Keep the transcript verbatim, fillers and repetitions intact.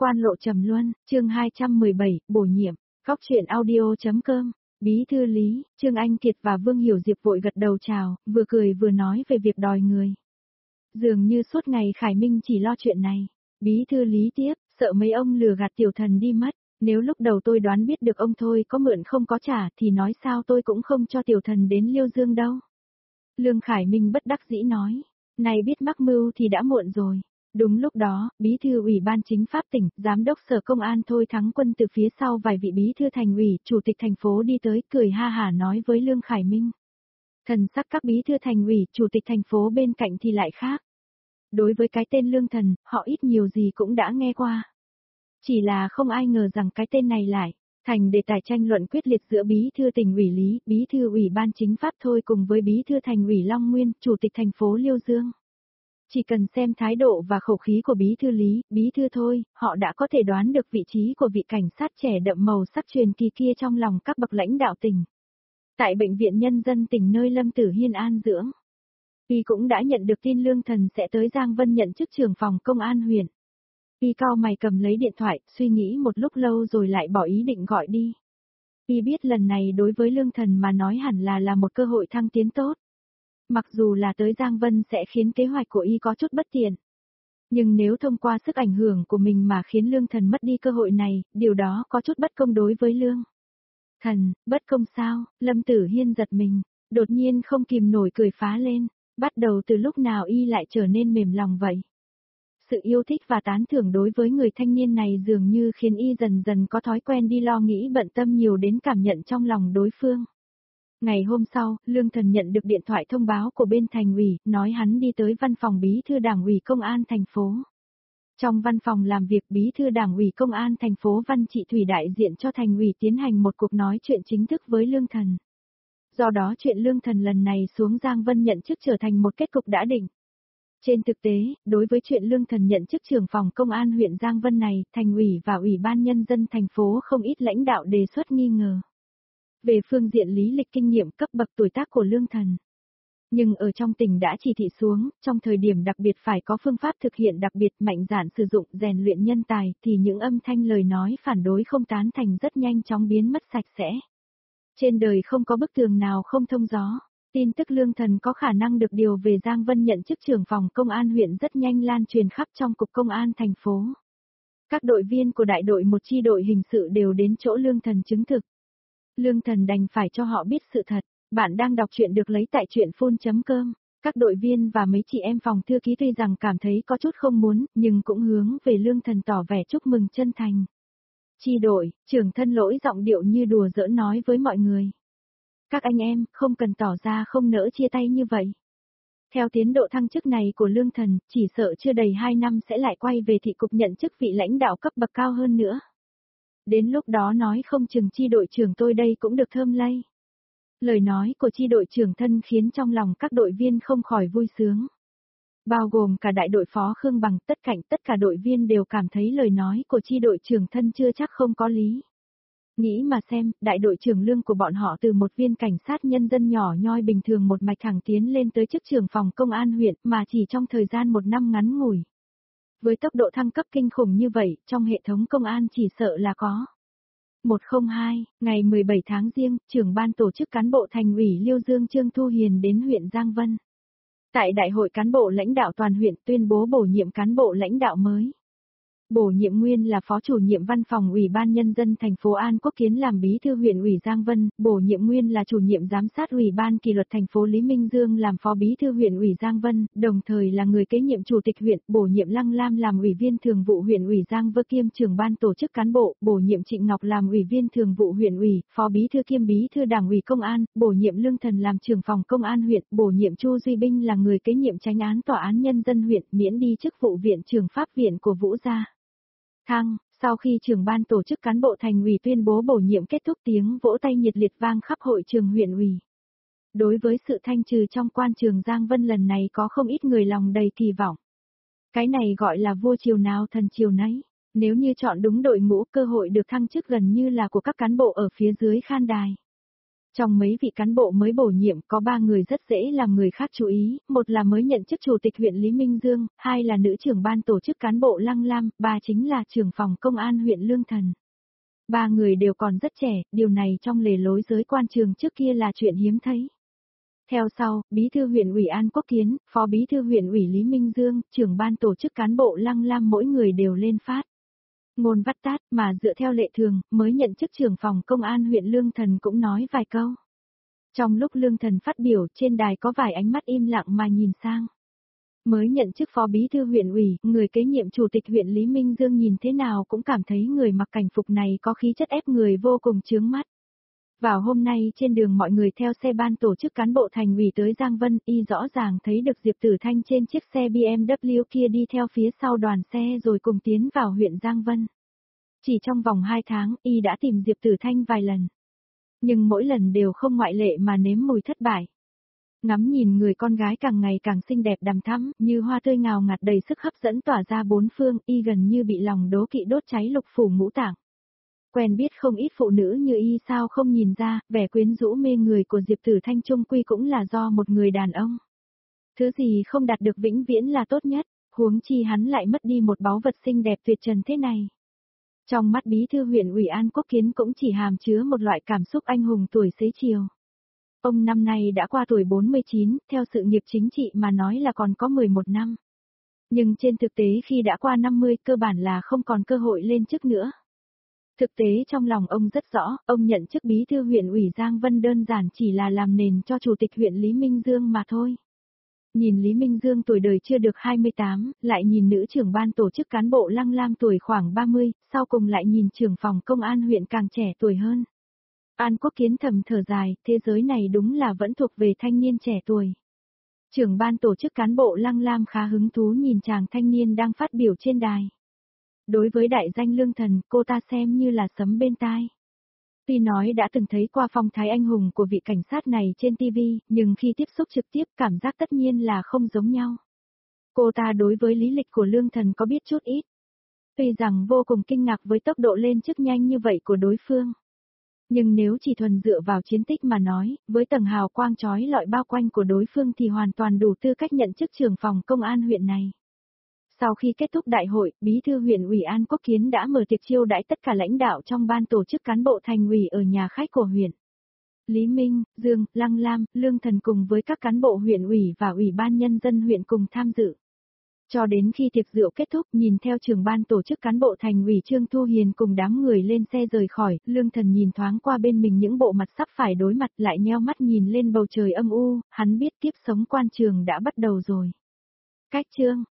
Quan lộ trầm luân, chương hai trăm mười bảy, bổ nhiệm, góc truyện audio.com, bí thư Lý, Trương Anh Kiệt và Vương Hiểu Diệp vội gật đầu chào, vừa cười vừa nói về việc đòi người. Dường như suốt ngày Khải Minh chỉ lo chuyện này, bí thư Lý tiếp, sợ mấy ông lừa gạt tiểu thần đi mất, nếu lúc đầu tôi đoán biết được ông thôi có mượn không có trả thì nói sao tôi cũng không cho tiểu thần đến Liêu Dương đâu. Lương Khải Minh bất đắc dĩ nói, này biết mắc mưu thì đã muộn rồi. Đúng lúc đó, bí thư ủy ban chính pháp tỉnh, giám đốc sở công an Thôi Thắng Quân từ phía sau vài vị bí thư thành ủy, chủ tịch thành phố đi tới, cười ha hả nói với Lương Khải Minh. Thần sắc các bí thư thành ủy, chủ tịch thành phố bên cạnh thì lại khác. Đối với cái tên Lương Thần, họ ít nhiều gì cũng đã nghe qua. Chỉ là không ai ngờ rằng cái tên này lại thành đề tài tranh luận quyết liệt giữa bí thư tỉnh ủy Lý, bí thư ủy ban chính pháp Thôi cùng với bí thư thành ủy Long Nguyên, chủ tịch thành phố Liêu Dương. Chỉ cần xem thái độ và khẩu khí của bí thư Lý, bí thư Thôi, họ đã có thể đoán được vị trí của vị cảnh sát trẻ đậm màu sắc truyền kỳ kia trong lòng các bậc lãnh đạo tỉnh. Tại Bệnh viện Nhân dân tỉnh nơi Lâm Tử Hiên an dưỡng, y cũng đã nhận được tin Lương Thần sẽ tới Giang Vân nhận chức trưởng phòng công an huyện. Y cau mày cầm lấy điện thoại, suy nghĩ một lúc lâu rồi lại bỏ ý định gọi đi. Y biết lần này đối với Lương Thần mà nói hẳn là là một cơ hội thăng tiến tốt. Mặc dù là tới Giang Vân sẽ khiến kế hoạch của y có chút bất tiện. Nhưng nếu thông qua sức ảnh hưởng của mình mà khiến Lương Thần mất đi cơ hội này, điều đó có chút bất công đối với Lương Thần. Bất công sao? Lâm Tử Hiên giật mình, đột nhiên không kìm nổi cười phá lên. Bắt đầu từ lúc nào y lại trở nên mềm lòng vậy? Sự yêu thích và tán thưởng đối với người thanh niên này dường như khiến y dần dần có thói quen đi lo nghĩ bận tâm nhiều đến cảm nhận trong lòng đối phương. Ngày hôm sau, Lương Thần nhận được điện thoại thông báo của bên thành ủy, nói hắn đi tới văn phòng bí thư đảng ủy công an thành phố. Trong văn phòng làm việc bí thư đảng ủy công an thành phố Văn Trị Thủy đại diện cho thành ủy tiến hành một cuộc nói chuyện chính thức với Lương Thần. Do đó chuyện Lương Thần lần này xuống Giang Vân nhận chức trở thành một kết cục đã định. Trên thực tế, đối với chuyện Lương Thần nhận chức trưởng phòng công an huyện Giang Vân này, thành ủy và ủy ban nhân dân thành phố không ít lãnh đạo đề xuất nghi ngờ. Về phương diện lý lịch kinh nghiệm cấp bậc tuổi tác của Lương Thần. Nhưng ở trong tỉnh đã chỉ thị xuống, trong thời điểm đặc biệt phải có phương pháp thực hiện đặc biệt mạnh dạn sử dụng rèn luyện nhân tài thì những âm thanh lời nói phản đối không tán thành rất nhanh chóng biến mất sạch sẽ. Trên đời không có bức tường nào không thông gió, tin tức Lương Thần có khả năng được điều về Giang Vân nhận chức trưởng phòng công an huyện rất nhanh lan truyền khắp trong cục công an thành phố. Các đội viên của đại đội một chi đội hình sự đều đến chỗ Lương Thần chứng thực. Lương Thần đành phải cho họ biết sự thật. Bạn đang đọc truyện được lấy tại truyện phun chấm com. Các đội viên và mấy chị em phòng thư ký tuy rằng cảm thấy có chút không muốn, nhưng cũng hướng về Lương Thần tỏ vẻ chúc mừng chân thành. Chi đội, trưởng thân lỗi giọng điệu như đùa giỡn nói với mọi người. Các anh em, không cần tỏ ra không nỡ chia tay như vậy. Theo tiến độ thăng chức này của Lương Thần, chỉ sợ chưa đầy hai năm sẽ lại quay về thị cục nhận chức vị lãnh đạo cấp bậc cao hơn nữa. Đến lúc đó nói không chừng chi đội trưởng tôi đây cũng được thơm lây. Lời nói của chi đội trưởng thân khiến trong lòng các đội viên không khỏi vui sướng. Bao gồm cả đại đội phó Khương Bằng, tất cả tất cả đội viên đều cảm thấy lời nói của chi đội trưởng thân chưa chắc không có lý. Nghĩ mà xem, đại đội trưởng Lương của bọn họ từ một viên cảnh sát nhân dân nhỏ nhoi bình thường một mạch thẳng tiến lên tới chức trưởng phòng công an huyện mà chỉ trong thời gian một năm ngắn ngủi. Với tốc độ thăng cấp kinh khủng như vậy, trong hệ thống công an chỉ sợ là có. một không hai, ngày mười bảy tháng Giêng, trưởng ban tổ chức cán bộ thành ủy Liêu Dương Trương Thu Hiền đến huyện Giang Vân. Tại đại hội cán bộ lãnh đạo toàn huyện tuyên bố bổ nhiệm cán bộ lãnh đạo mới. Bổ nhiệm nguyên là phó chủ nhiệm văn phòng Ủy ban Nhân dân thành phố An Quốc Kiến làm bí thư huyện ủy Giang Vân, bổ nhiệm nguyên là chủ nhiệm giám sát Ủy ban kỷ luật thành phố Lý Minh Dương làm phó bí thư huyện ủy Giang Vân, đồng thời là người kế nhiệm chủ tịch huyện, bổ nhiệm Lăng Lam làm ủy viên thường vụ huyện ủy Giang Vân kiêm trưởng ban tổ chức cán bộ, bổ nhiệm Trịnh Ngọc làm ủy viên thường vụ huyện ủy, phó bí thư kiêm bí thư đảng ủy công an, bổ nhiệm Lương Thần làm trưởng phòng công an huyện, bổ nhiệm Chu Duy Binh là người kế nhiệm chánh án tòa án nhân dân huyện, miễn đi chức vụ viện trưởng pháp viện của Vũ Gia. Thăng, sau khi trưởng ban tổ chức cán bộ thành ủy tuyên bố bổ nhiệm kết thúc tiếng vỗ tay nhiệt liệt vang khắp hội trường huyện ủy. Đối với sự thanh trừ trong quan trường Giang Vân lần này có không ít người lòng đầy kỳ vọng. Cái này gọi là vua chiều nào thần chiều nấy. Nếu như chọn đúng đội ngũ cơ hội được thăng chức gần như là của các cán bộ ở phía dưới khan đài. Trong mấy vị cán bộ mới bổ nhiệm có ba người rất dễ làm người khác chú ý, một là mới nhận chức chủ tịch huyện Lý Minh Dương, hai là nữ trưởng ban tổ chức cán bộ Lăng Lam, ba chính là trưởng phòng công an huyện Lương Thần. Ba người đều còn rất trẻ, điều này trong lề lối giới quan trường trước kia là chuyện hiếm thấy. Theo sau, bí thư huyện ủy An Quốc Kiến, phó bí thư huyện ủy Lý Minh Dương, trưởng ban tổ chức cán bộ Lăng Lam mỗi người đều lên phát ngôn vắt tát, mà dựa theo lệ thường, mới nhận chức trưởng phòng công an huyện Lương Thần cũng nói vài câu. Trong lúc Lương Thần phát biểu, trên đài có vài ánh mắt im lặng mà nhìn sang. Mới nhận chức phó bí thư huyện ủy, người kế nhiệm chủ tịch huyện Lý Minh Dương nhìn thế nào cũng cảm thấy người mặc cảnh phục này có khí chất ép người vô cùng chướng mắt. Vào hôm nay trên đường mọi người theo xe ban tổ chức cán bộ thành ủy tới Giang Vân, y rõ ràng thấy được Diệp Tử Thanh trên chiếc xe bê em vê kia đi theo phía sau đoàn xe rồi cùng tiến vào huyện Giang Vân. Chỉ trong vòng hai tháng, y đã tìm Diệp Tử Thanh vài lần. Nhưng mỗi lần đều không ngoại lệ mà nếm mùi thất bại. Ngắm nhìn người con gái càng ngày càng xinh đẹp đằm thắm, như hoa tươi ngào ngạt đầy sức hấp dẫn tỏa ra bốn phương, y gần như bị lòng đố kỵ đốt cháy lục phủ ngũ tạng. Quen biết không ít phụ nữ như y sao không nhìn ra, vẻ quyến rũ mê người của Diệp Tử Thanh trung quy cũng là do một người đàn ông. Thứ gì không đạt được vĩnh viễn là tốt nhất, huống chi hắn lại mất đi một báu vật xinh đẹp tuyệt trần thế này. Trong mắt bí thư huyện ủy An Quốc Kiến cũng chỉ hàm chứa một loại cảm xúc anh hùng tuổi xế chiều. Ông năm nay đã qua tuổi bốn mươi chín, theo sự nghiệp chính trị mà nói là còn có mười một năm. Nhưng trên thực tế khi đã qua năm mươi cơ bản là không còn cơ hội lên chức nữa. Thực tế trong lòng ông rất rõ, ông nhận chức bí thư huyện ủy Giang Vân đơn giản chỉ là làm nền cho chủ tịch huyện Lý Minh Dương mà thôi. Nhìn Lý Minh Dương tuổi đời chưa được hai mươi tám, lại nhìn nữ trưởng ban tổ chức cán bộ Lăng Lam tuổi khoảng ba mươi, sau cùng lại nhìn trưởng phòng công an huyện càng trẻ tuổi hơn. An Quốc Kiến thầm thở dài, thế giới này đúng là vẫn thuộc về thanh niên trẻ tuổi. Trưởng ban tổ chức cán bộ Lăng Lam khá hứng thú nhìn chàng thanh niên đang phát biểu trên đài. Đối với đại danh Lương Thần, cô ta xem như là sấm bên tai. Tuy nói đã từng thấy qua phong thái anh hùng của vị cảnh sát này trên ti vi, nhưng khi tiếp xúc trực tiếp cảm giác tất nhiên là không giống nhau. Cô ta đối với lý lịch của Lương Thần có biết chút ít. Tuy rằng vô cùng kinh ngạc với tốc độ lên chức nhanh như vậy của đối phương. Nhưng nếu chỉ thuần dựa vào chiến tích mà nói, với tầng hào quang chói lọi bao quanh của đối phương thì hoàn toàn đủ tư cách nhận chức trưởng phòng công an huyện này. Sau khi kết thúc đại hội, bí thư huyện ủy An Quốc Kiến đã mở tiệc chiêu đãi tất cả lãnh đạo trong ban tổ chức cán bộ thành ủy ở nhà khách của huyện. Lý Minh, Dương, Lăng Lam, Lương Thần cùng với các cán bộ huyện ủy và ủy ban nhân dân huyện cùng tham dự. Cho đến khi tiệc rượu kết thúc, nhìn theo trưởng ban tổ chức cán bộ thành ủy Trương Thu Hiền cùng đám người lên xe rời khỏi, Lương Thần nhìn thoáng qua bên mình những bộ mặt sắp phải đối mặt lại nheo mắt nhìn lên bầu trời âm u, hắn biết kiếp sống quan trường đã bắt đầu rồi. Cách chương